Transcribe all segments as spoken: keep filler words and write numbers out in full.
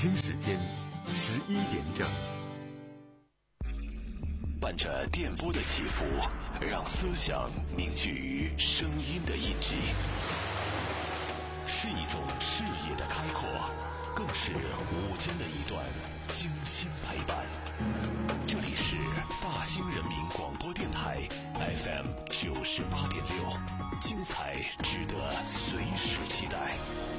京时间十一点整。 伴着电波的起伏，让思想凝聚于声音的印记，是一种视野的开阔，更是午间的一段精心陪伴。这里是大兴人民广播电台 F M 九十八点六，精彩值得随时期待。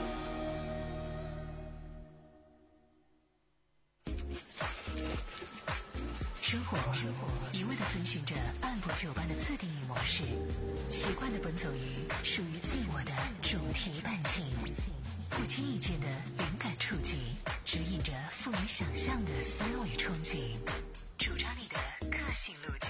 生活一味地遵循着按部就班的自定义模式，习惯地奔走于属于自我的主题伴情，不经意间的灵感触及，指引着富于想象的思维憧憬，主张你的个性路径。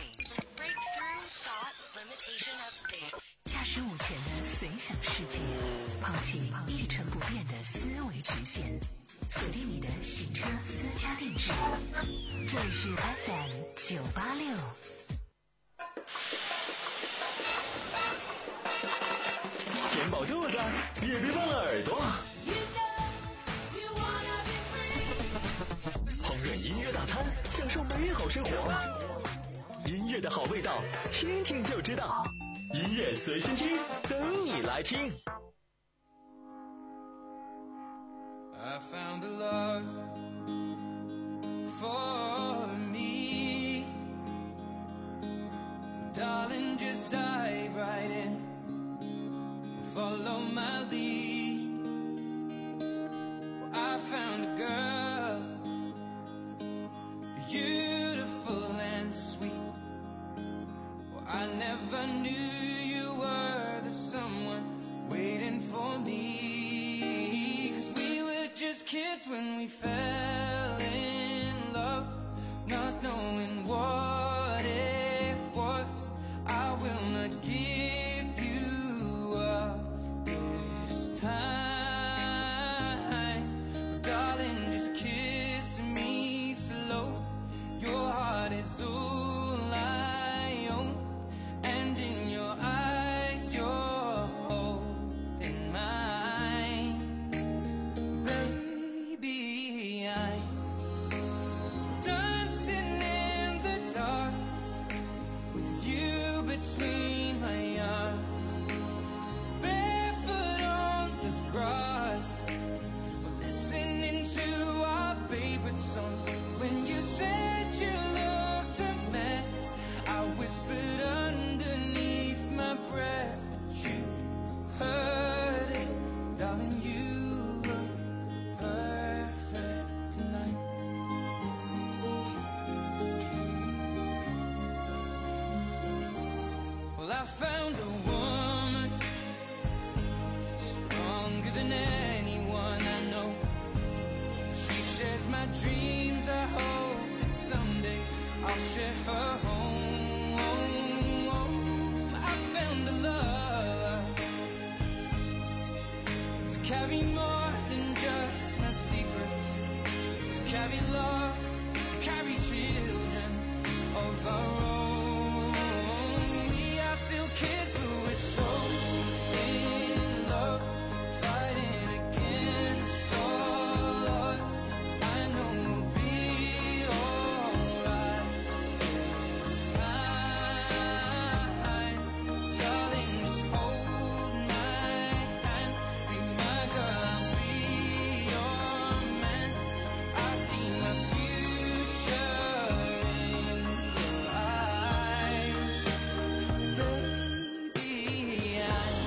驾驶午前的随想世界，抛弃一成不变的思维局限，锁定你的行车私家定制。这里是 F M 九八六。 填饱肚子，也别忘了耳朵。烹饪音乐大餐，享受美好生活。音乐的好味道，听听就知道。音乐随心听，等你来听。 I found a love for me, darling, just dive right in, follow my lead. Well, I found a girl, beautiful and sweet. Well, I never knew you were the someone waiting for me, 'cause we were just kids when we fell in love, not knowing what it was. I will not give you up this time, darling, just kiss me slow. Your heart is all I own, and in your eyes you're holding mine. Baby, I'm dancing in the dark with you between my arms, barefoot on the grass, listening to our favorite song. When you said you looked a mess, I whispered underneath my breath, but you heard it, darling, you look perfect tonight. Well, I found a woman stronger than anyone I know. She shares my dreams. I hope that someday I'll share her home. I found a love to carry more than just my secrets, to carry love, to carry children of our own. We are still kids, but we're so in love, fighting against all odds. I know we'll be alright this time, darling, just hold my hand, be my girl, I'll be your man. I see my future in your eyes. Baby, I'm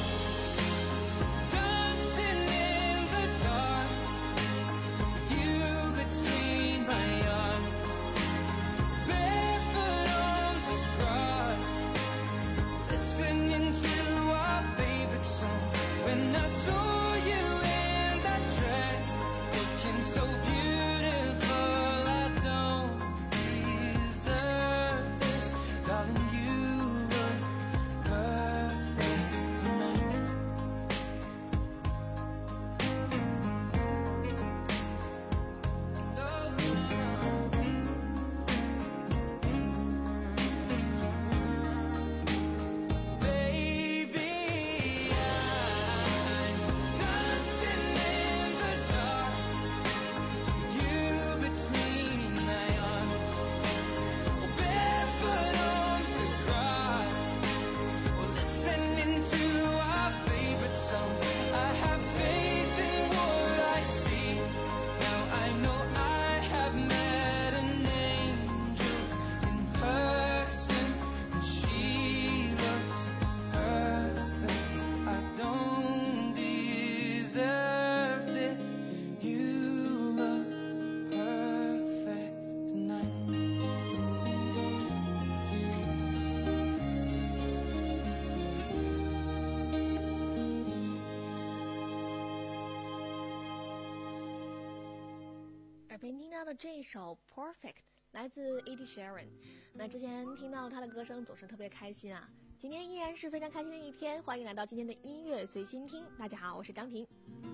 dancing in the dark with you between my arms, barefoot on the grass, listening to our favorite song. When I saw you in that dress, looking so beautiful, I don't deserve this, darling, you look perfect tonight. Baby, I'm dancing in the dark 耳边听到的这一首 Perfect 来自 Ed Sheeran。 那之前听到他的歌声总是特别开心啊，今天依然是非常开心的一天，欢迎来到今天的音乐随心听。大家好，我是张婷。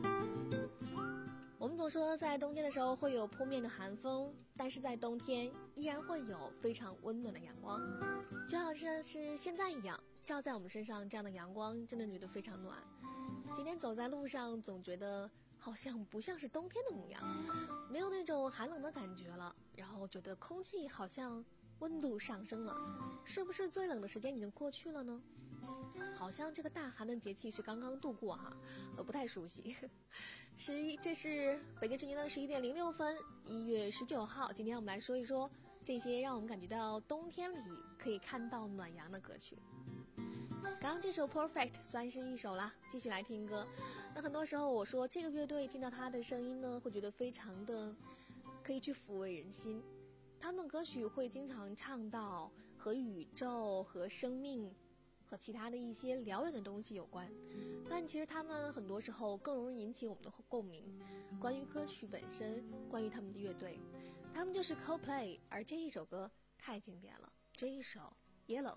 我们总说在冬天的时候会有扑面的寒风，但是在冬天依然会有非常温暖的阳光，就好像是现在一样，照在我们身上，这样的阳光真的觉得非常暖。今天走在路上总觉得好像不像是冬天的模样，没有那种寒冷的感觉了，然后觉得空气好像温度上升了，是不是最冷的时间已经过去了呢？好像这个大寒的节气是刚刚度过哈，我不太熟悉。十一，这是北京时间的十一点零六分，一月十九号。今天我们来说一说这些让我们感觉到冬天里可以看到暖阳的歌曲。刚刚这首 Perfect 算是一首啦，继续来听歌。那很多时候我说这个乐队听到他的声音呢，会觉得非常的可以去抚慰人心。他们歌曲会经常唱到和宇宙和生命和其他的一些辽远的东西有关，但其实他们很多时候更容易引起我们的共鸣。关于歌曲本身，关于他们的乐队，他们就是 Coldplay， 而这一首歌太经典了，这一首 Yellow。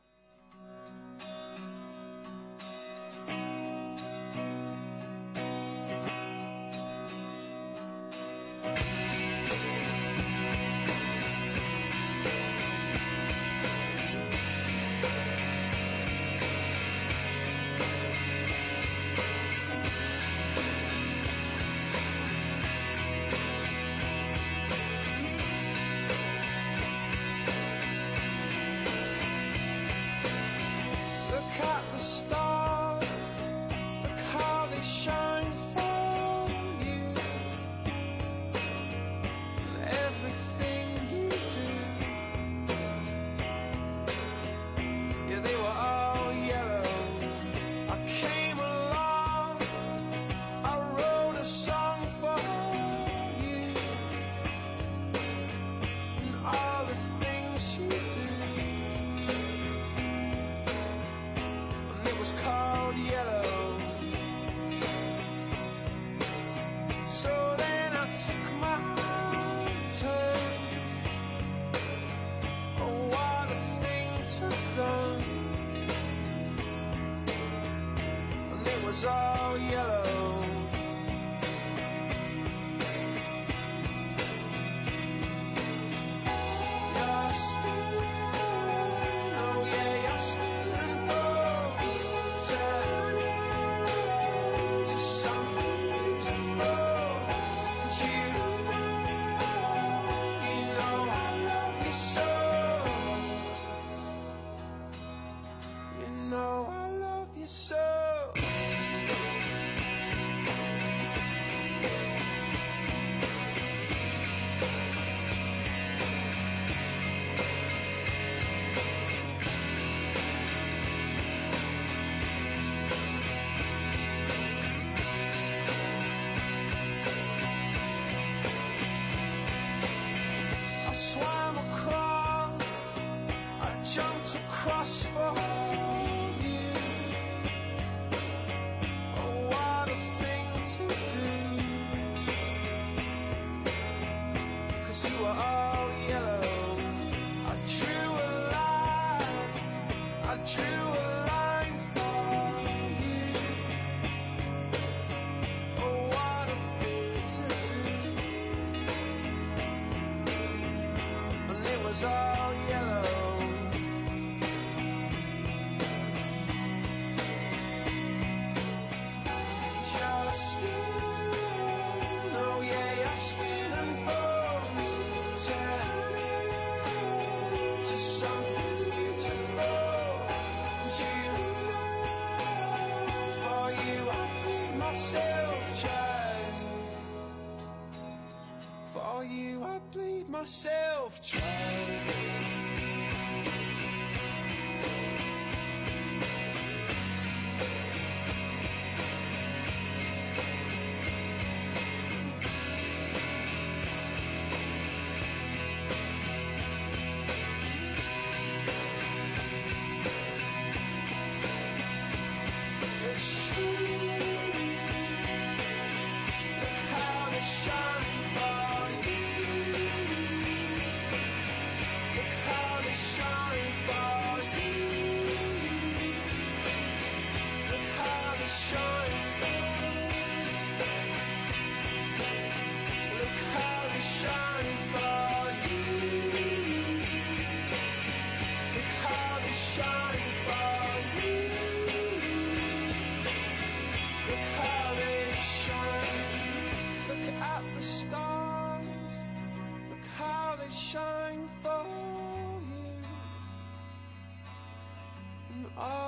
was all yellow. Your skin, oh yeah, your skin and bones turn into something beautiful. And you know, you know I love you so. You know I love you so. Across for you. Oh, what a thing to do. 'Cause you were all yellow. I drew a line, I drew a line for you. Oh, what a thing to do. And it was all yellow. Your skin, oh yeah, your skin and bones turn to something beautiful. And you know, for you I bleed myself dry. For you I bleed myself dry. It's true. Look how they shine for you.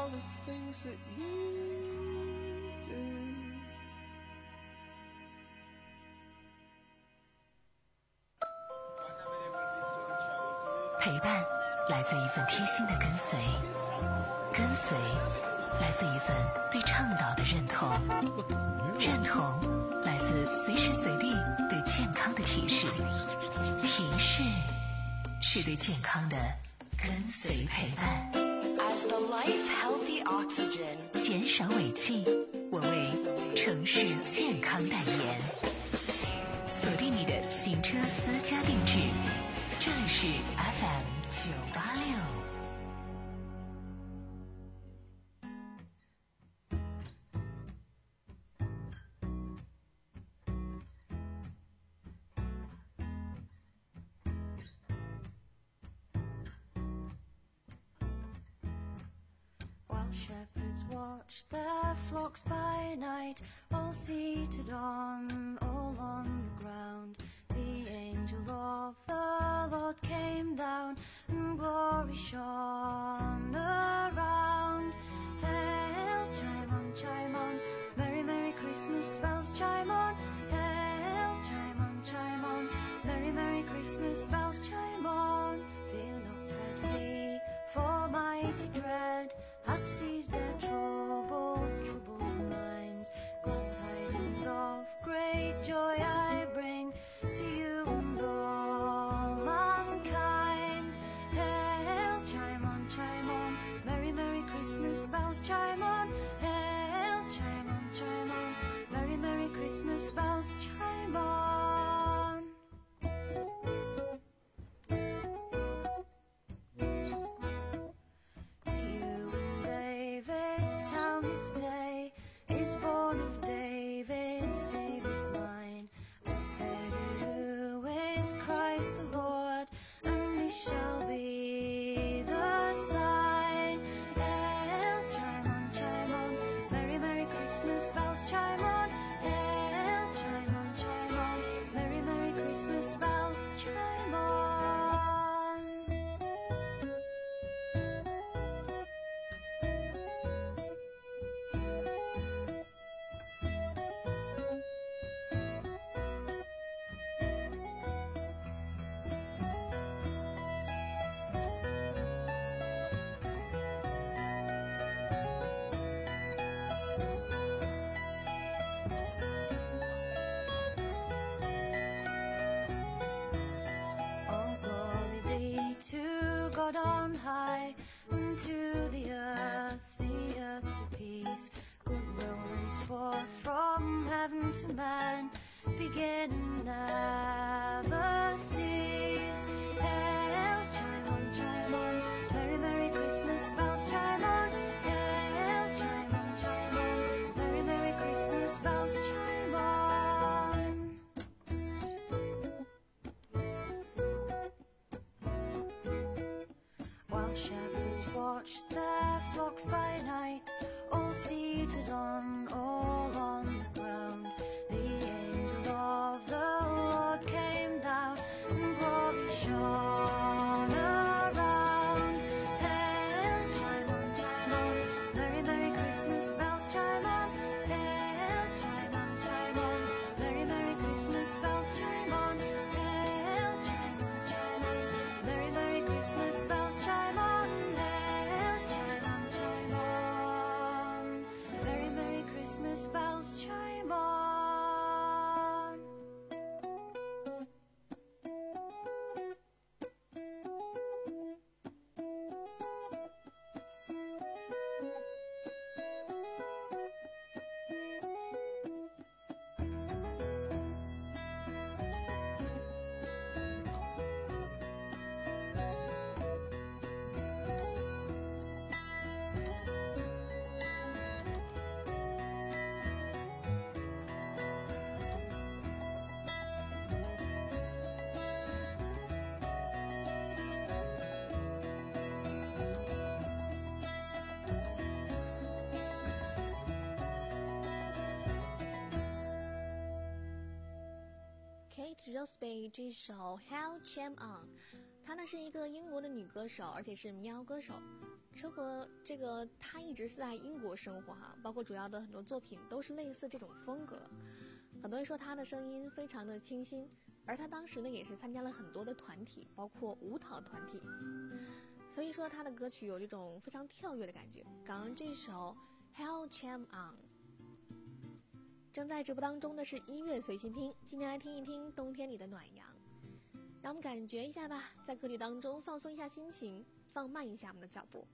all the things that you do. 陪伴来自一份贴心的跟随，跟随来自一份对倡导的认同，认同来自随时随地对健康的提示，提示是对健康的跟随陪伴。As the life healthy oxygen， 减少尾气，我为城市健康代言。锁定你的行车私家定制，这里是 F M 九八六。 Shepherds watch their flocks by night, all seated on, all on the ground. The angel of the Lord came down, and glory shone around. Hail, chime on, chime on, merry, merry Christmas bells chime on. Hail, chime on, chime on, merry, merry Christmas bells chime on. Fear not, said he, for mighty dread hath seized their troubled, troubled minds. Glad tidings of great joy I bring to you and all mankind. Hail, chime on, chime on, merry, merry Christmas bells chime on. Hail, chime on, chime on, merry, merry Christmas bells chime on. Day is born of David's, David's line. The Savior who is Christ the Lord, and this shall be the sign. Hail, chime on, chime on, merry, merry Christmas bells chime on. Hail, chime on, chime on, merry, merry Christmas bells chime on. To God on high, and to the earth, the earth be peace. Goodwill henceforth from heaven to man, begin and never cease. Hail, chime on, chime on, merry, merry Christmas bells chime on. Hail, chime on, chime on, merry, merry Christmas bells chime on. While shepherds watched their flocks by night, all seated on, all on the ground, the angel of the Lord came down, and glory shone around. Hail, chime on, chime on, merry, merry Christmas bells chime on. Hail, chime on, chime on, merry, merry Christmas bells chime on. Hail, chime on, chime on, merry, merry Christmas bells chime on. Hail, chime on, chime on, merry, merry Roseby 这首 How Jam On， 她呢是一个英国的女歌手，而且是民谣歌手。生活这个她一直是在英国生活哈，包括主要的很多作品都是类似这种风格。很多人说她的声音非常的清新，而她当时呢也是参加了很多的团体，包括舞蹈团体，所以说她的歌曲有这种非常跳跃的感觉。刚刚这首 How Jam On。正在直播当中的是音乐随心听，今天来听一听冬天里的暖阳，让我们感觉一下吧，在歌曲当中放松一下心情，放慢一下我们的脚步。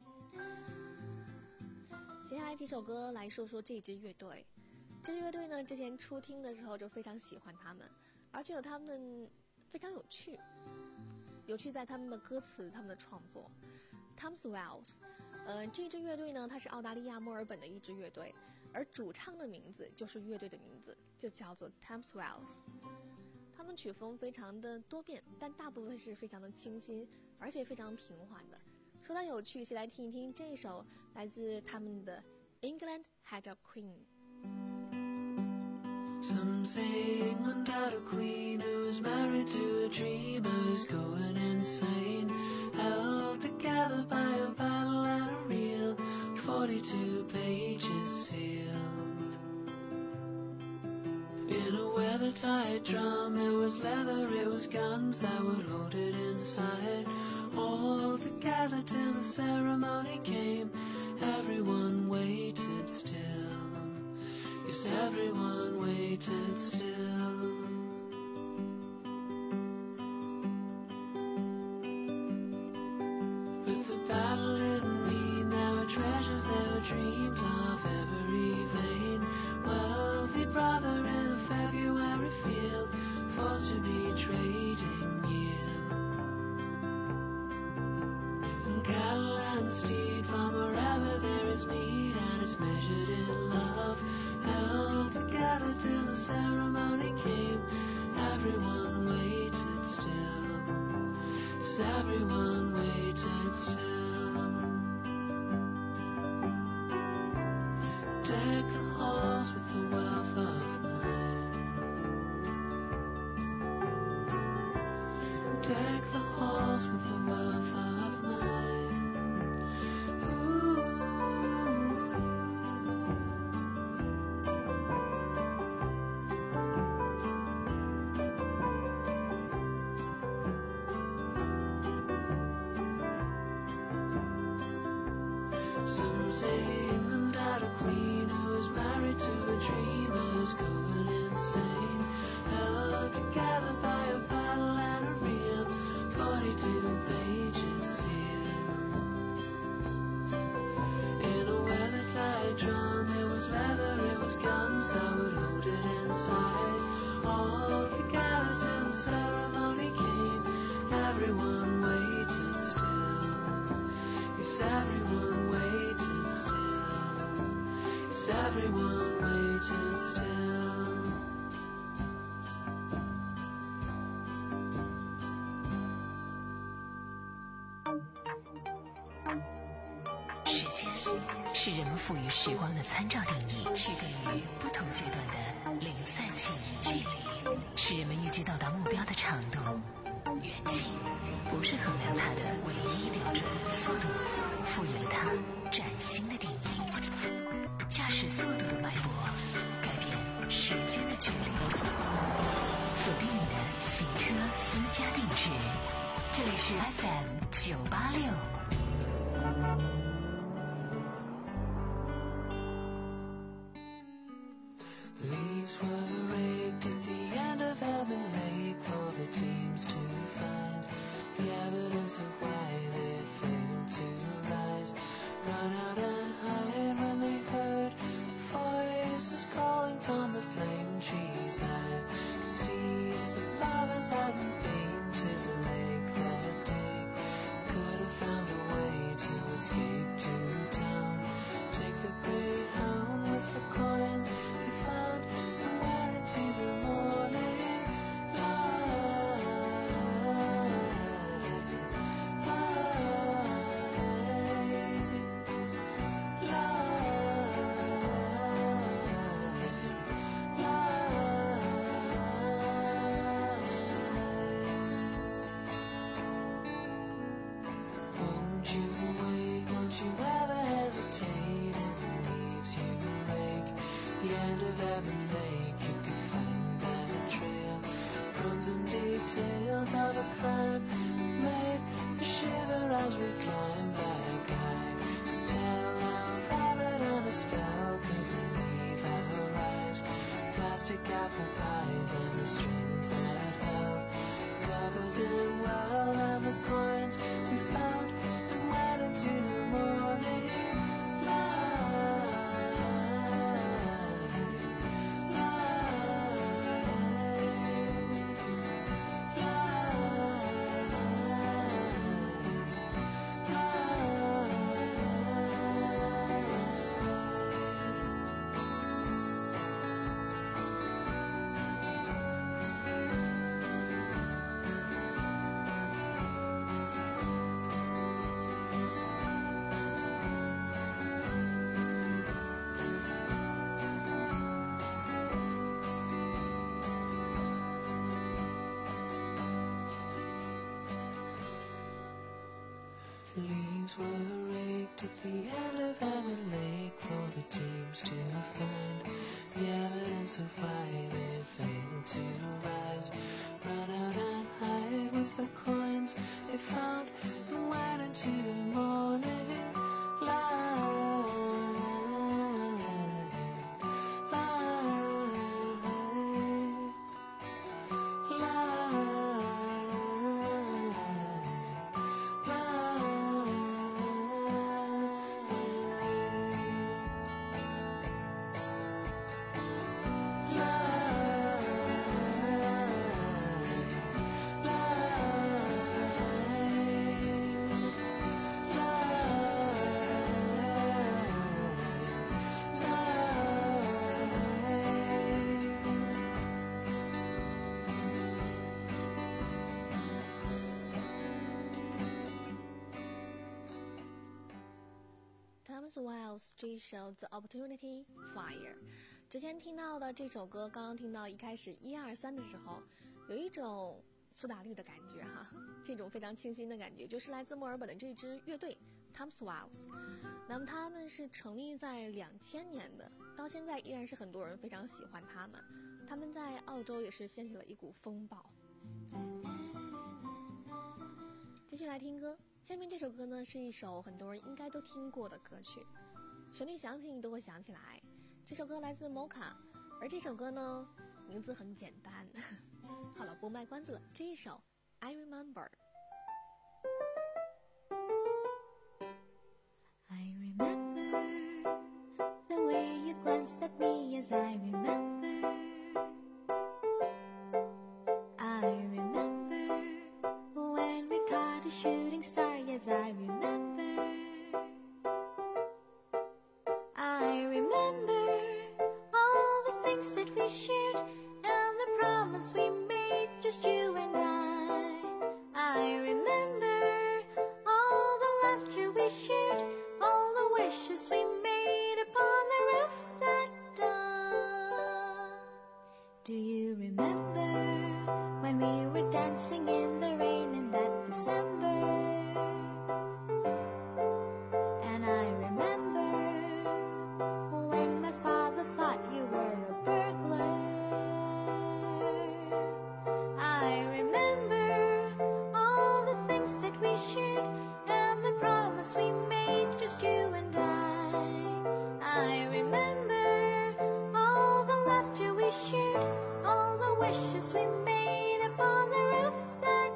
接下来几首歌来说说这支乐队。这支乐队呢，之前初听的时候就非常喜欢他们，而且有他们非常有趣，有趣在他们的歌词、他们的创作。Tom Swells， 呃，这支乐队呢，它是澳大利亚墨尔本的一支乐队。而主唱的名字就是乐队的名字，就叫做 Tom Swells。 他们曲风非常的多变，但大部分是非常的清新，而且非常平缓的。说到有趣，先来听一听这首来自他们的 England Had a Queen。 Some say England had a queen who was married to a dreamer who's going insane, held together by a battle and a reel, forty-two pages sealed. In a weather-tight drum, it was leather, it was guns that would hold it inside. All together till the ceremony came, everyone waited still. Yes, everyone waited still. With the battle in me, there were treasures, there were dreams of every vein. Wealthy brother in a February field, forced to be trading yield. And cattle and steed from wherever there is need, and it's measured in love, held together till the ceremony came. Everyone waited still. Yes, everyone waited still. Deck the halls with the wealth of mine. Deck the halls with the wealth of mine. Ooh. Some say England had a queen who was married to a dreamer who's going insane, held together by a battle and a reel, forty-two pages sealed. In a weather-tight drum, it was leather, it was guns that would hold it inside. All together till the ceremony came, everyone waited still. Yes, everyone waited still. Yes, everyone waited still. 时间是人们赋予时光的参照定义，区隔于不同阶段的零散记忆距离，是人们预计到达目标的长度。远近不是衡量它的唯一标准，速度赋予了它崭新的定义。驾驶速度的脉搏，改变时间的距离。锁定你的行车私家定制，这里是 F M 九八六。 Leaves were raked at the end of Elman Lake for the teams to find the evidence of why they failed to rise. Run out and hide when they heard voices calling from the flame trees. I could see the lovers hadn't been to the lake that day. Could have found a way to escape. plastic apple pies and the strings that held the covers in well, and the coins we found and went into the morning light, light, The leaves were raked at the end of Hammond Lake for the teams to find the evidence of why they failed to rise. Run out and hide with the coins they found and went into the morning light, light, light. Thomas Wells 这一首 The Opportunity Flyer， 之前听到的这首歌，刚刚听到一开始一二三的时候，有一种苏打绿的感觉哈，这种非常清新的感觉，就是来自墨尔本的这支乐队 Thomas Wells。那么他们是成立在两千年的，到现在依然是很多人非常喜欢他们。他们在澳洲也是掀起了一股风暴。继续来听歌，下面这首歌呢是一首很多人应该都听过的歌曲，旋律响起你都会想起来。这首歌来自 Mocha， 而这首歌呢名字很简单。好了，不卖关子了，这一首 I Remember。 I remember the way you glanced at me as I remember. I remember when we caught a shooting star, yes I remember. I remember all the things that we shared and the promise we made, just you and I. I remember all the laughter we shared, all the wishes we made upon the roof that dawn. Do you remember when we were dancing in the rain in that December? And I remember when my father thought you were a burglar. I remember all the things that we shared and the promise we made, just you and I. I remember all the laughter we shared, all the wishes we made upon the roof that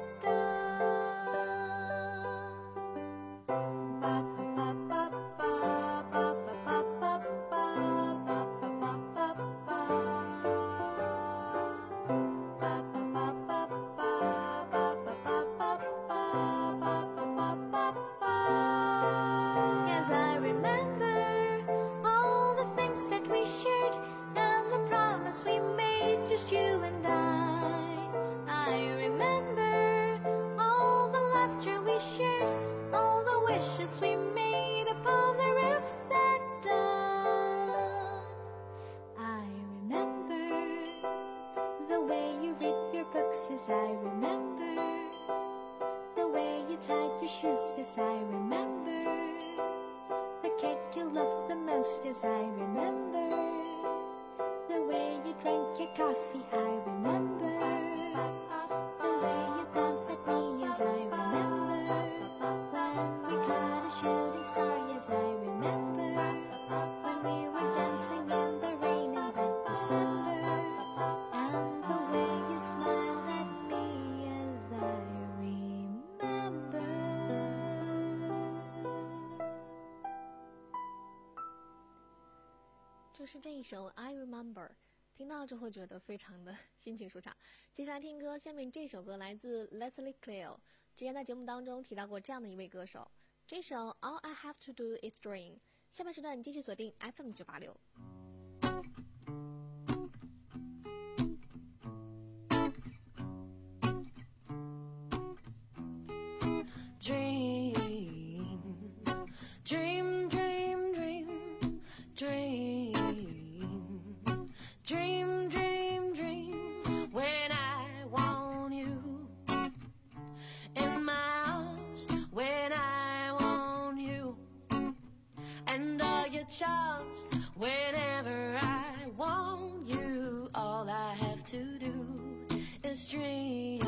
Yes, I remember all the things that we shared and the promise we made, just you and I. I remember all the laughter we shared, all the wishes we made upon the roof that dawn. I remember the way you read your books, yes I remember the way you tied your shoes, yes I remember the cake you loved the most, yes I remember the way you drank your coffee, I remember the way you danced at me, yes I remember when we caught a shooting star, yes I remember when we were dancing in the rain in that December. 就是这一首 I Remember， 听到就会觉得非常的心情舒畅。接下来听歌，下面这首歌来自 Leslie Cleo， 之前在节目当中提到过这样的一位歌手，这首 All I Have to Do Is Dream。 下半时段继续锁定 F M 九八六。 Dream, dream, dream, dream, dream, dream, dream, dream. When I want you in my arms, when I want you, and all your charms. Whenever I want you, all I have to do is dream,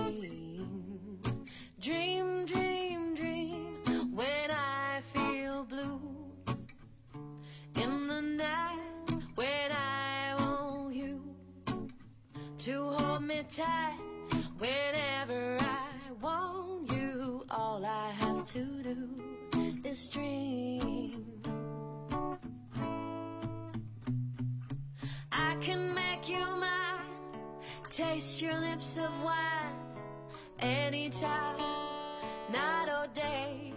dream, dream, dream. When I feel blue in the night, when I want you to hold me tight, whenever I want you, all I have to do is dream. I can make you mine, taste your lips of wine, anytime, night or day.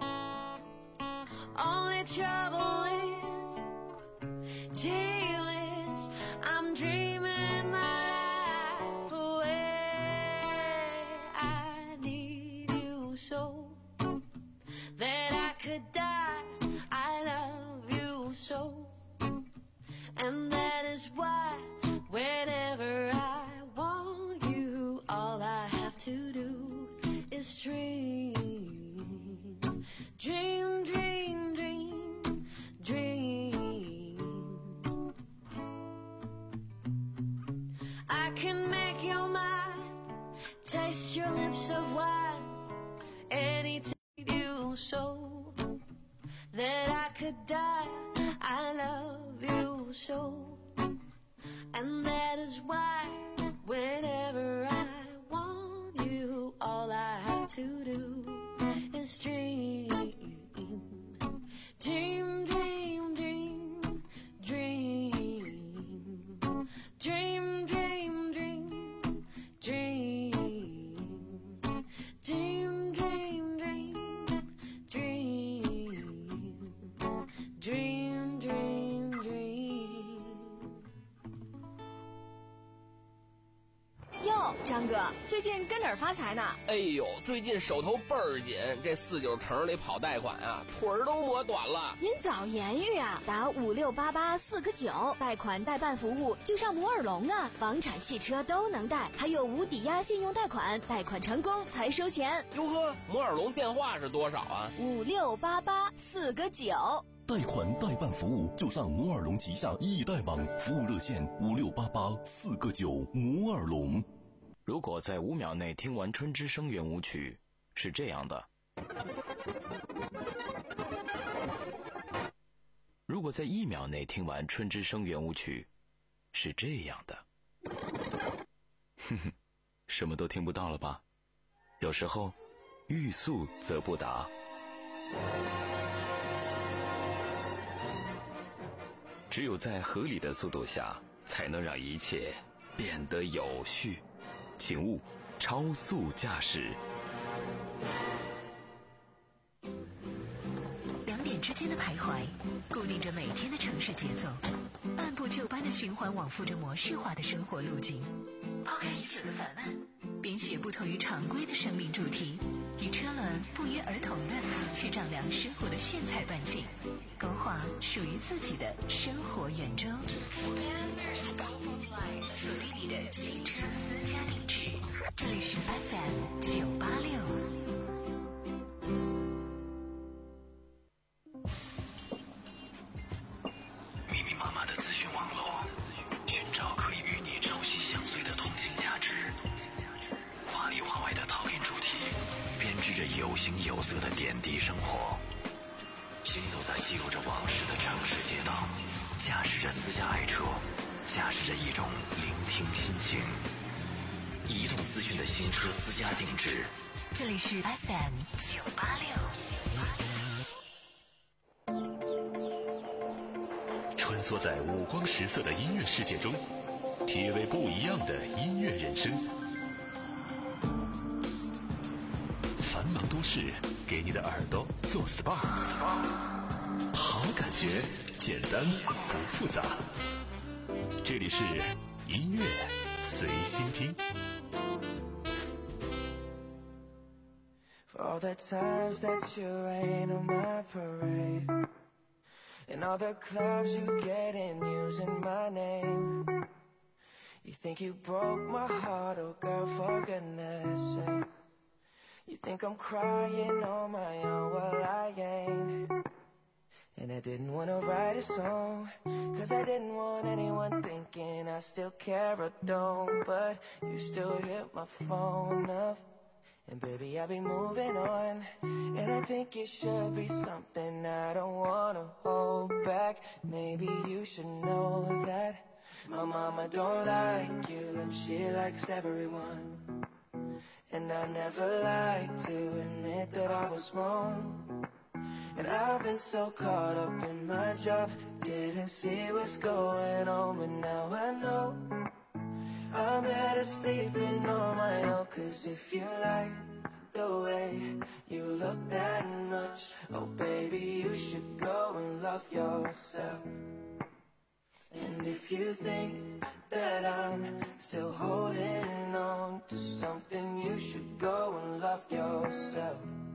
Only trouble is, gee whiz, I'm dreaming my life away. I need you so that I could die. I love you so, and that is why whenever I want you, all I have to do is dream, dream, dream, dream, dream. I can make your mind, taste your lips of wine, anytime you so that I could die. I love you so, and that is why whenever I want you, all I have to do is dream, dream, dream, dream, dream, dream, dream, dream, dream, dream, dream, dream, dream, dream, dream, dream. 哟，张哥，最近跟哪儿发财呢？ 哎呦，最近手头倍儿紧，这四九城里跑贷款啊，腿儿都磨短了。 您早言语啊，打五六八八四个九，贷款代办服务就上摩尔龙啊，房产汽车都能贷，还有无抵押信用贷款，贷款成功才收钱。 哟呵，摩尔龙电话是多少啊？ 五六八八四个九。 贷款代办服务就上摩尔龙旗下易贷网，服务热线五六八八四个九。摩尔龙。 如果在五秒内听完《春之声》圆舞曲，是这样的；如果在一秒内听完《春之声》圆舞曲，是这样的。哼哼，什么都听不到了吧？有时候，欲速则不达。只有在合理的速度下，才能让一切变得有序。请勿超速驾驶。 两点之间的徘徊，固定着每天的城市节奏，按部就班的循环往复着模式化的生活路径。抛开已久的烦闷，编写不同于常规的生命主题，与车轮不约而同的去丈量生活的炫彩半径，勾画属于自己的生活圆周。锁定你的新车私家定制，这里是 F M 九八六。 密密麻麻的资讯网络，寻找可以与你朝夕相随的通信价值。华里华外的套印主题，编织着有形有色的点滴生活。行走在记录着往事的城市街道，驾驶着私家爱车，驾驶着一种聆听心情。移动资讯的新车私家定制， 这里是 F M 九八六。 穿梭梭在五光十色的音乐世界中，体味不一样的音乐人生。繁忙都市给你的耳朵做 S P A， 好感觉简单不复杂。这里是音乐随心听。 For all the times that you rain on my parade, and all the clubs you get in using my name. You think you broke my heart, oh girl, for goodness sake. You think I'm crying on my own, well I ain't. And I didn't want to write a song, cause I didn't want anyone thinking I still care or don't. But you still hit my phone up, and baby I'll be moving on. And I think it should be something I don't want to hold back. Maybe you should know that my mama don't like you, and she likes everyone. And I never like to admit that I was wrong. And I've been so caught up in my job, didn't see what's going on. But now I know I'm better sleeping on my own. Cause if you like the way you look that much, oh baby, you should go and love yourself. And if you think that I'm still holding on to something, you should go and love yourself.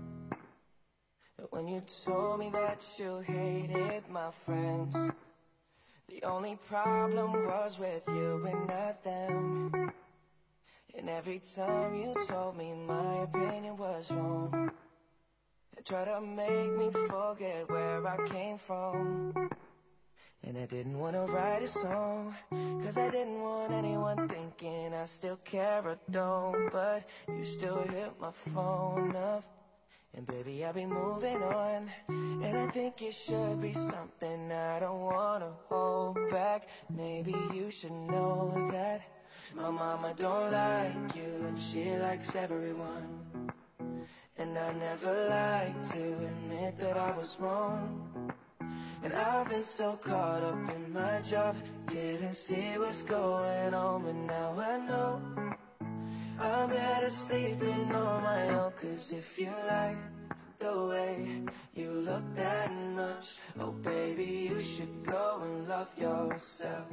When you told me that you hated my friends, the only problem was with you and not them. And every time you told me my opinion was wrong, you tried to make me forget where I came from. And I didn't want to write a song, cause I didn't want anyone thinking I still care or don't. But you still hit my phone up, and baby I'll be moving on. And I think it should be something I don't want to hold back. Maybe you should know that my mama don't like you, and she likes everyone. And I never like to admit that I was wrong. And I've been so caught up in my job, didn't see what's going on. But now I know I'm better sleeping on my own. Cause if you like the way you look that much, oh baby, you should go and love yourself.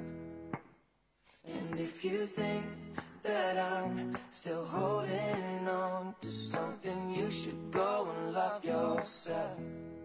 And if you think that I'm still holding on to something, you should go and love yourself.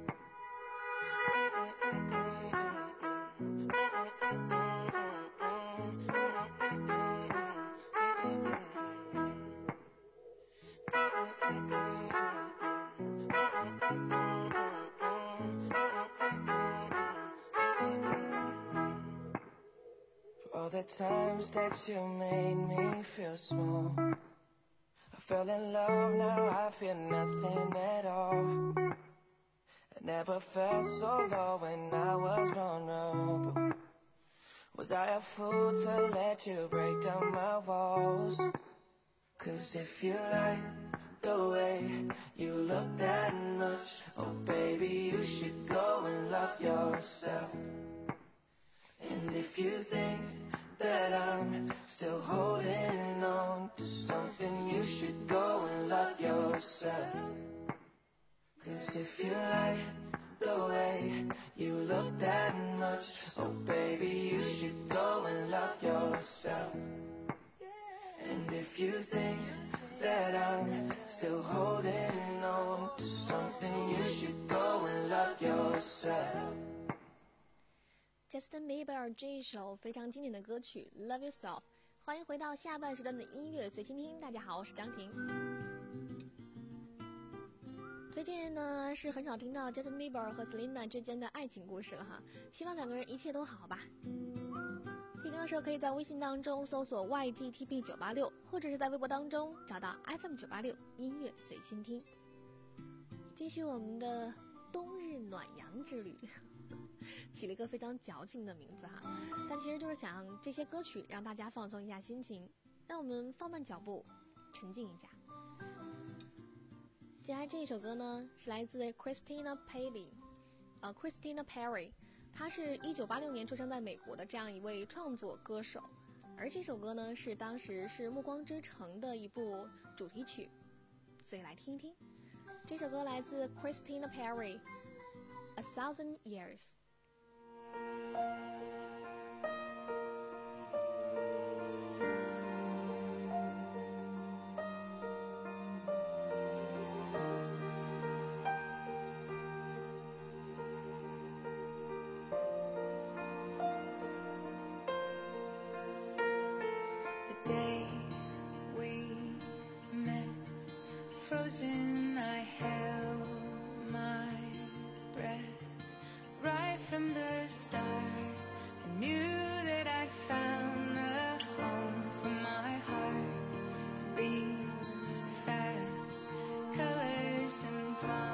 For all the times that you made me feel small, I fell in love, now I feel nothing at all. I never felt so low when I was vulnerable. Was I a fool to let you break down my walls? Cause if you like the way you look that much, oh baby, you should go and love yourself. And if you think that I'm still holding on to something, you should go and love yourself. Cause if you like the way you look that much, oh baby, you should go and love yourself. And if you think that I'm still holding on to something, you should go and love yourself. Justin Bieber 这一首非常经典的歌曲 Love Yourself。 欢迎回到下半时段的音乐随心听，大家好，我是张婷。最近呢是很少听到 Justin Bieber 和 Selena 之间的爱情故事了哈，希望两个人一切都好吧。听歌的时候可以在微信当中搜索 Y G T P 九八六， 或者是在微博当中找到 F M 九八六音乐随心听。继续我们的冬日暖阳之旅，起了一个非常矫情的名字哈，但其实就是想这些歌曲让大家放松一下心情，让我们放慢脚步，沉静一下。接下来这一首歌呢，是来自 Christina Perri， 呃 ，Christina Perri， 他是一九八六年出生在美国的这样一位创作歌手，而这首歌呢是当时是《暮光之城》的一部主题曲，所以来听一听。这首歌来自 Christina Perri， A Thousand Years。 Frozen, I held my breath right from the start. I knew that I found a home for my heart. Beats fast, colors and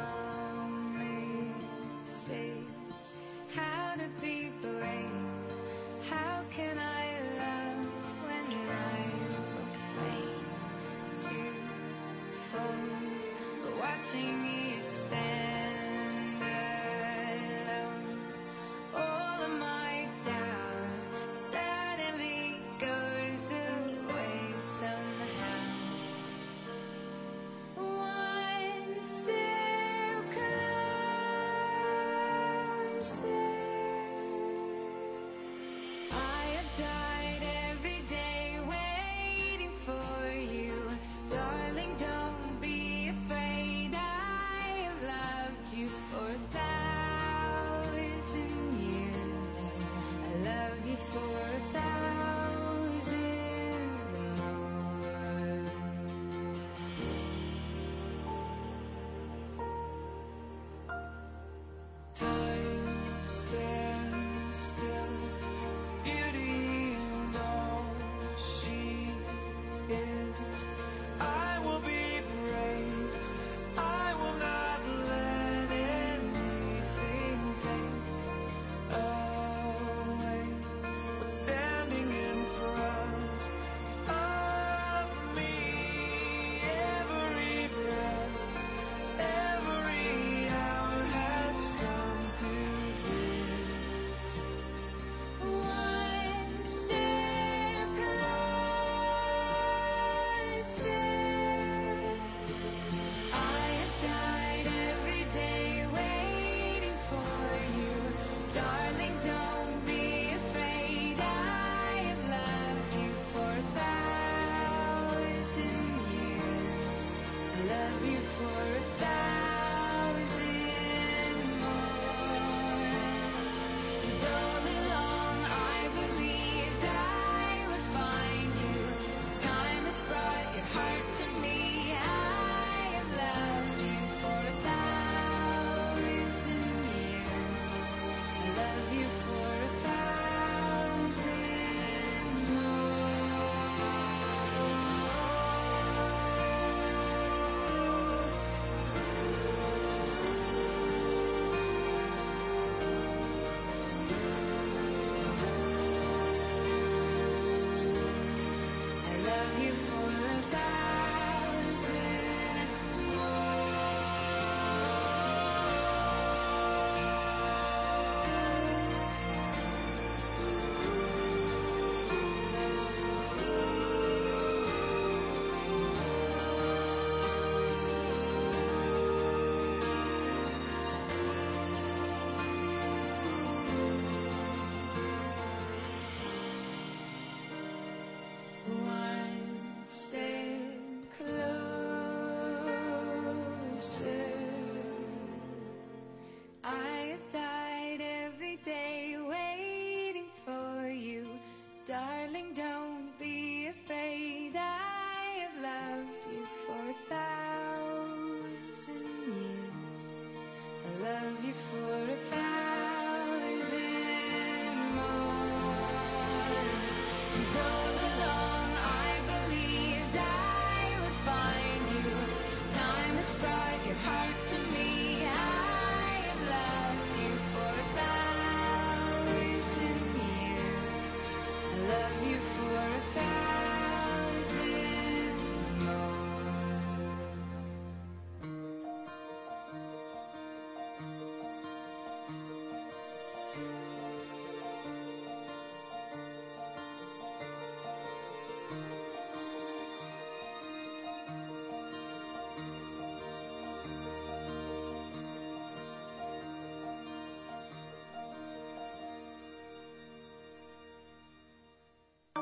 promises. How to be brave? How can I love when I'm afraid to fall? Watching you stand alone, all of my doubt suddenly goes away somehow. One step closer. I have died every day waiting for you, darling. Don't be afraid. You for a thousand years. I love you for a thousand more. Time stands still, beauty and all she is. I will be brave, I will not let anything take away what's standing in front of me. Every breath, every hour has come to this. One step closer. I have died every day waiting for you, darling. Don't be afraid. I have loved you for a thousand years. I love you for a thousand more. And all along I believed I would find you. Time has brought your heart to me. I have loved you for a thousand years. I love you for a thousand more.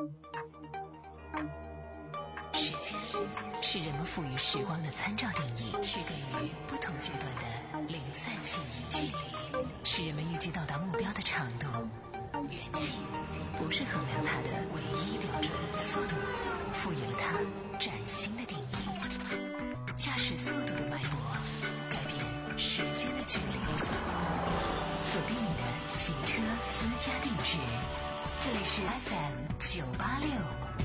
时间是人们赋予时光的参照定义，区隔于不同阶段的零散记忆距离，是人们预计到达目标的长度。远近不是衡量它的唯一标准，速度赋予了它崭新的定义。驾驶速度的脉搏改变时间的距离，锁定你的行车私家定制，这里是 F M 九八六。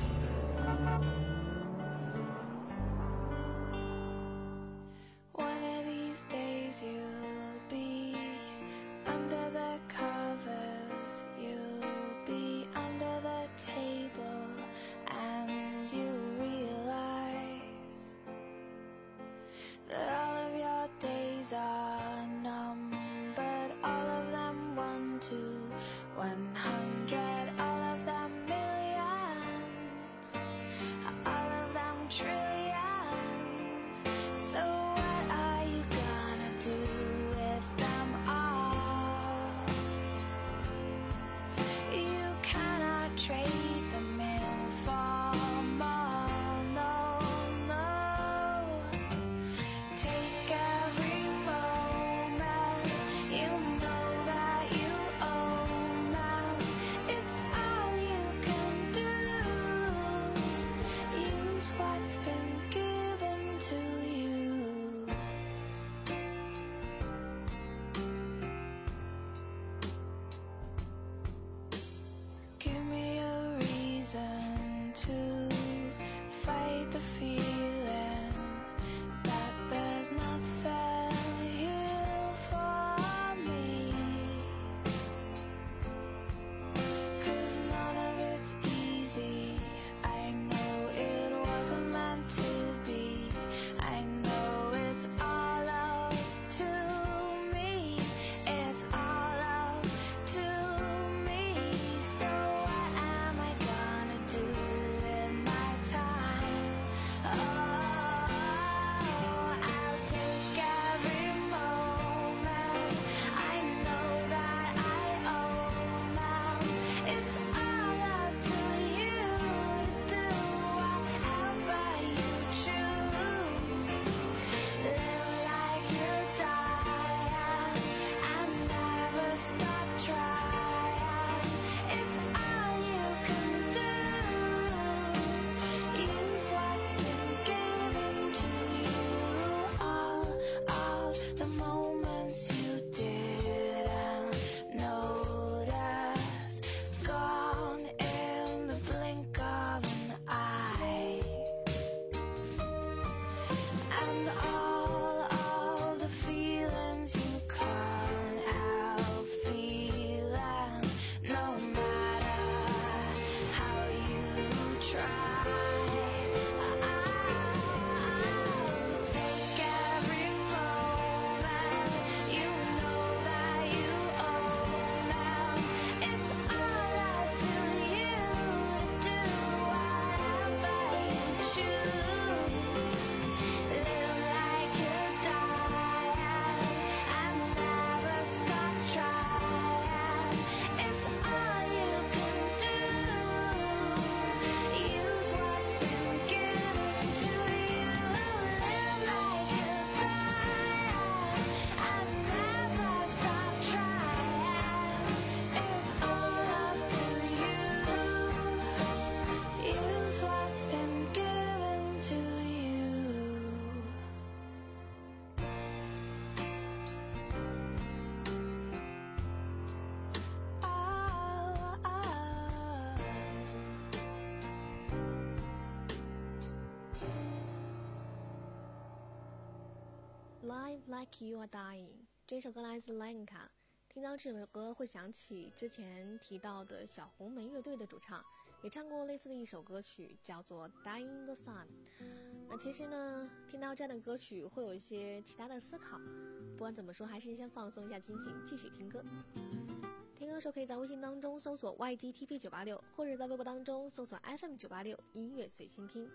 Live Like You Are Dying 这首歌来自 Lenka， 听到这首歌会想起之前提到的小红莓乐队的主唱，也唱过类似的一首歌曲，叫做 Dying the Sun。 那其实呢，听到这样的歌曲会有一些其他的思考，不管怎么说，还是先放松一下心情，继续听歌。听歌的时候可以在微信当中搜索 Y G T P 九八六， 或者在微博当中搜索 F M 九八六 音乐随心听。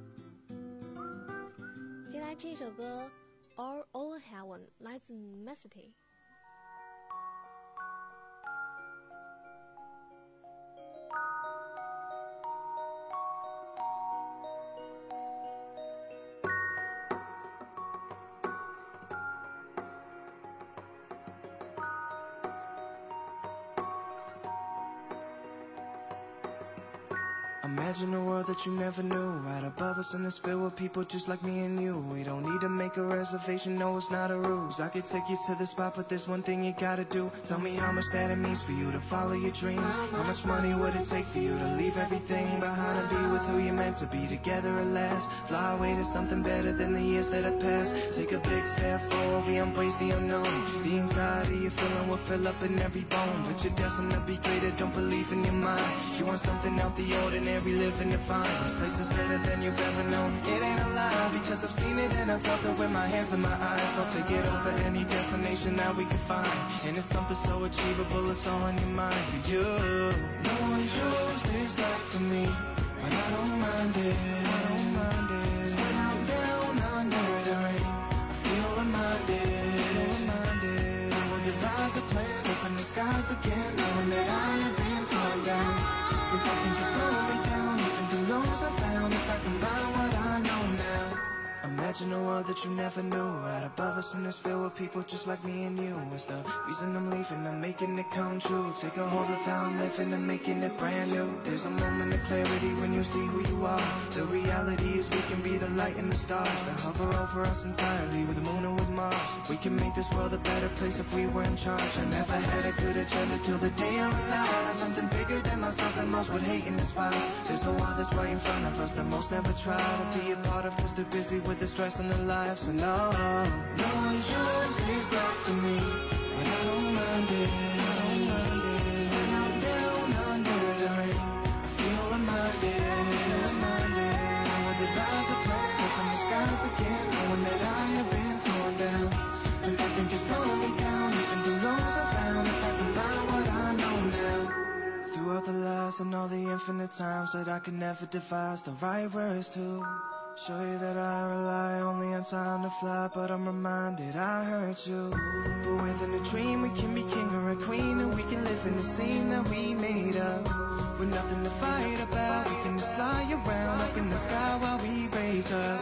接下来这首歌 All Over Heaven 来自 Messity。 Imagine a world that you never knew. Right above us and it's filled with people just like me and you. We don't need to make a reservation, no it's not a ruse. I could take you to the spot, but there's one thing you gotta do. Tell me how much that it means for you to follow your dreams. How much money would it take for you to leave everything behind and be with who you're meant to be together at last? Fly away to something better than the years that have passed. Take a big step forward, we embrace the unknown. The anxiety you're feeling will fill up in every bone. But you're destined to be greater, don't believe in your mind. You want something out the ordinary, living to find. This place is better than you've ever known. It ain't a lie, because I've seen it and I felt it with my hands in my eyes. I'll take it over any destination that we can find. And it's something so achievable, it's all in your mind. For you, no one chose this life for me, but I don't mind it, I don't mind it. When I'm down under the rain, I feel reminded, reminded. I will devise a plan, open the skies again, knowing that I have been torn down. But nothing can slow me down, even the lows I found. If I combine what I know now, imagine a world that you never knew. Right above us and it's filled with people just like me and you. It's the reason I'm leaving, I'm making it come true. Take a hold of how I'm living and making it brand new. There's a moment of clarity when you see who you are. The reality is we can be the light and the stars that hover over us entirely, with the moon and with Mars. We can make this world a better place if we were in charge. I never had a good agenda till the day I realized something bigger than myself that most would hate and despise. There's a wall that's right in front of us that most never try to be a part of, cause they're busy with the stress in their lives. So no, no one chose this life for me, but I don't mind it, I don't mind it. When I'm down under the rain, I feel reminded, reminded. I will devise a plan, open the skies again, knowing that I have been torn down. But nothing can slow me down, even the lows I found. If I combine what I know now, throughout the lies and all the infinite times that I could never devise the right words to show you that I rely only on time to fly, but I'm reminded I hurt you. But within a dream we can be king or a queen, and we can live in the scene that we made up. With nothing to fight about, we can just fly around up in the sky while we raise up.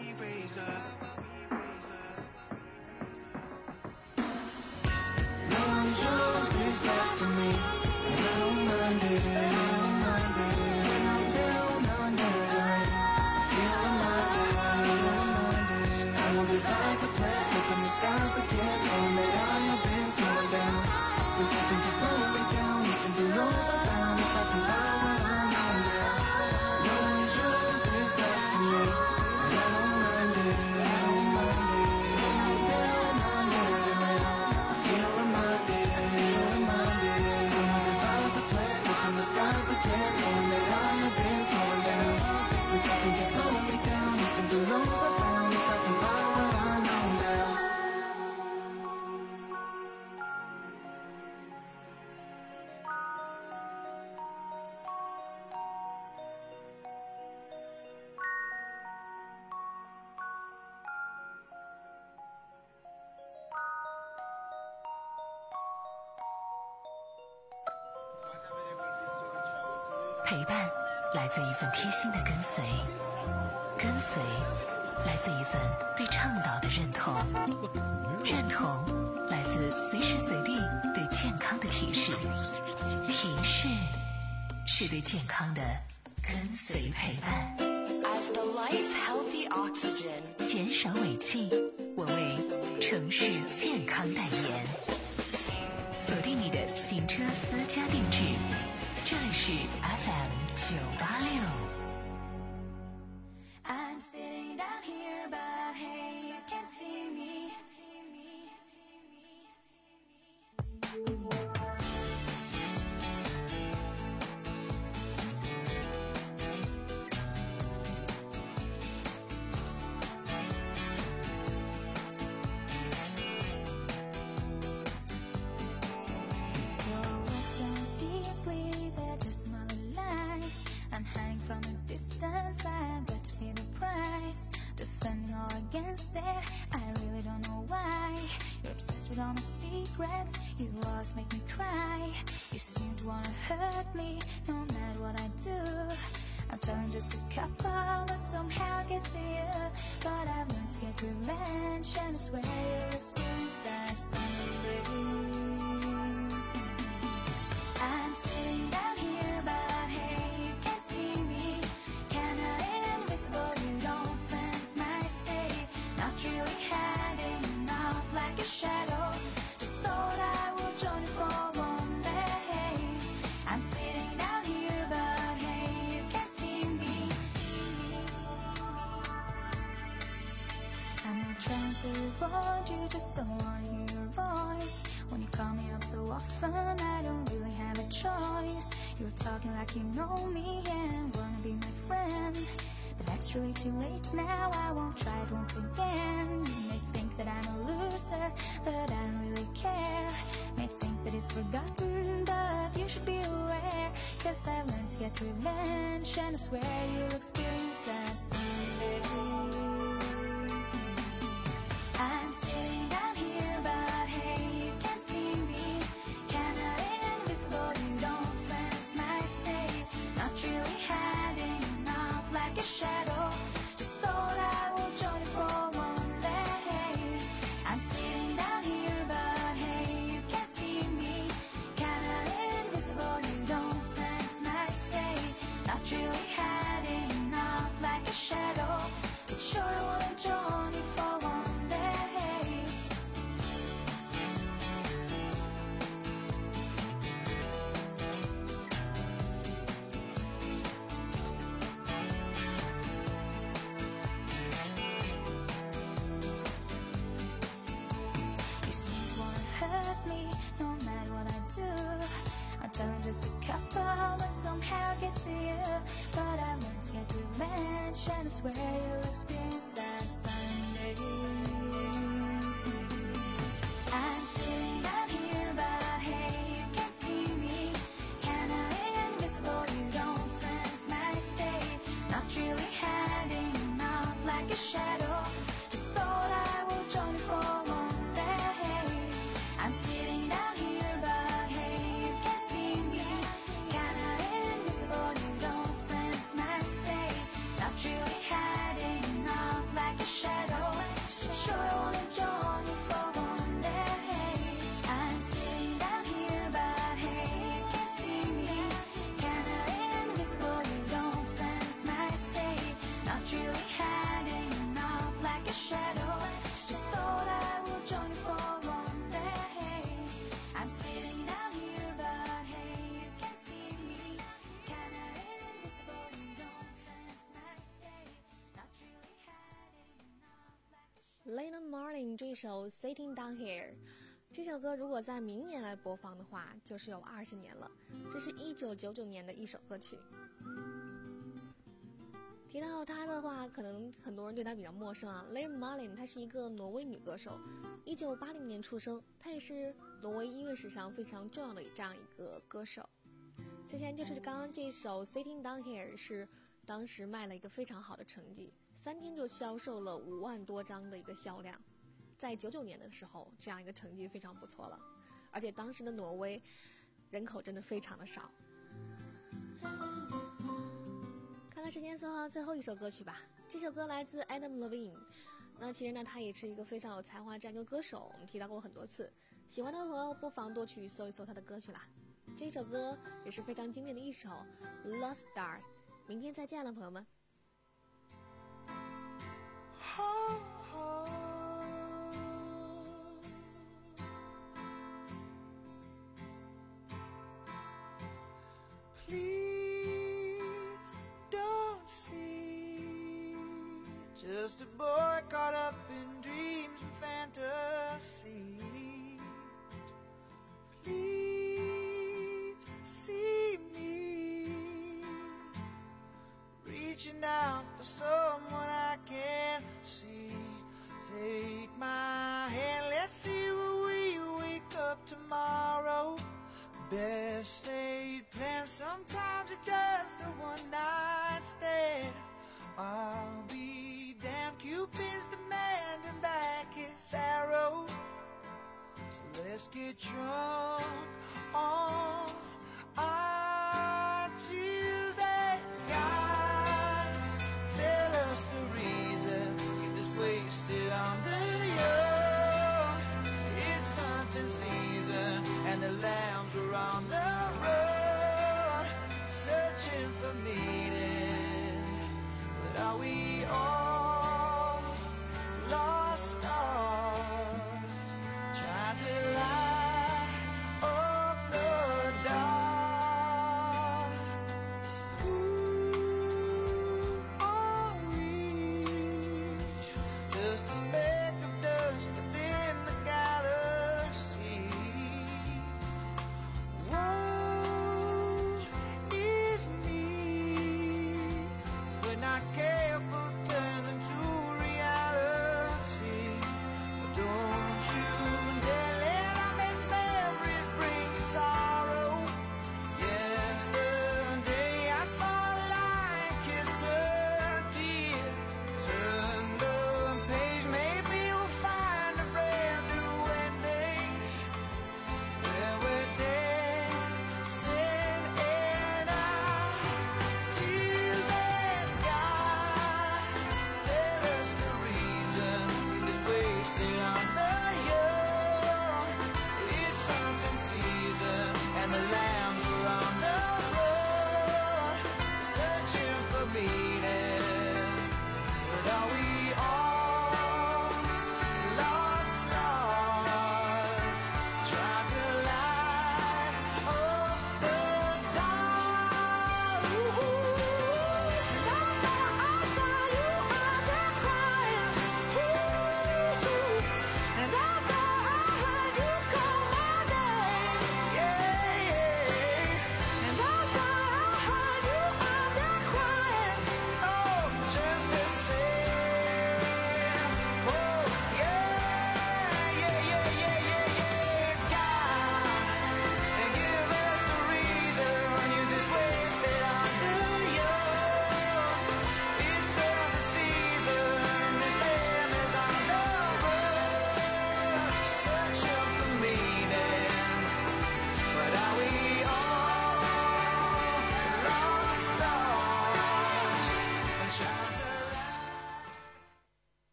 No one chose this life for me, and I don't mind it, I don't mind it. When I'm down under the rain, I feel reminded, reminded. I will devise a plan, open the skies again, knowing that I have been torn down. But nothing can slow me down, even the lows I found. If I combine what I know now, no one chose this life for me, and I don't mind it, I don't mind it. When I'm down under the rain, I feel reminded, reminded. I will devise a plan, open the skies again, knowing that I have been torn down. But nothing can slow me down, even the lows I found. If I combine what I know now. 陪伴来自一份贴心的跟随，跟随来自一份对倡导的认同，认同来自随时随地对健康的提示，提示是对健康的跟随陪伴。As the life's healthy oxygen， 减少尾气，我为城市健康代言。锁定你的行车私家定制，这里是 F M 九八六。 I'm sitting down here, but hey, you can't see me. I'm hanging from a distance, I've got to pay the price. Defending all against it, I really don't know why. You're obsessed with all my secrets, you always make me cry. You seem to wanna hurt me, no matter what I do. I'm telling just a couple, but somehow it gets to you. But I've learned to get revenge, and I swear you'll experience that someday. I'm sitting down here, but hey, you can't see me. want you, just don't wanna hear your voice. When you call me up so often, I don't really have a choice. You're talking like you know me and wanna be my friend, but that's really too late now. I won't try it once again. You may think that I'm a loser, but I don't really care. May think that it's forgotten, but you should be aware, 'cause I've learned to get revenge, and I swear you'll experience that someday. I'm sitting down here, but hey, you can't see me. Kinda invisible, you don't sense my state. Not really hiding out like a shadow. Just thought I would join you for one day. I'm sitting down here, but hey, you can't see me. Kinda invisible, you don't sense my state. Not really hiding out like a shadow. But sure I wanna join you for one day. You seem to wanna hurt me, no matter what I do. I'm telling just a couple, but somehow it gets to you. But I learned to get revenge, and I swear you'll experience that someday. I'm sitting down here, but hey, you can't see me. Kinda invisible, you don't sense my state. Not really hiding out like a shadow. Just thought I would join you for one day. I'm sitting down here, but hey, you can't see me. Kinda invisible, you don't sense my state. Not really hiding out like a shadow. Sure I wanna join you for one day. I'm sitting down here, but hey, you can't see me. Kinda invisible, you don't sense my state. Not really hiding out like a shadow. Just thought I would join you for one day. I'm sitting down here, but hey, you can't see me. Kinda invisible, you don't sense my state. Not really hiding out like a Lennon Marlin 这首 Sitting Down Here， 这首歌如果在明年来播放的话，就是有二十年了。这是一九九九年的一首歌曲。提到他的话，可能很多人对他比较陌生啊。Lennon Marlin 她是一个挪威女歌手，一九八零年出生，她也是挪威音乐史上非常重要的这样一个歌手。之前就是刚刚这首 Sitting Down Here 是当时卖了一个非常好的成绩，三天就销售了五万多张的一个销量，在九九年的时候，这样一个成绩非常不错了。而且当时的挪威人口真的非常的少。看看时间搜好最后一首歌曲吧，这首歌来自 Adam Levine。那其实呢，他也是一个非常有才华这样一个歌手，我们提到过很多次，喜欢的朋友不妨多去搜一搜他的歌曲啦。这首歌也是非常经典的一首 Lost Stars。 明天再见了，朋友们。 Please don't see just a boy caught up in dreams and fantasies. Please see me reaching out for someone I can't see. Take my hand, let's see where we wake up tomorrow. Best laid plans, sometimes it's just a one-night stand. I'll be damned, Cupid's demanding back his arrow. So let's get drunk on our Tuesday. God, tell us the reason, get this wasted on the young. It's hunting season and the lambs are on the road, searching for meaning. But are we all lost stars, trying to light up the dark? Who are we? Just a speck of dust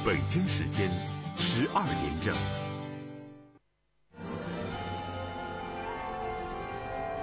北京时间十二点整。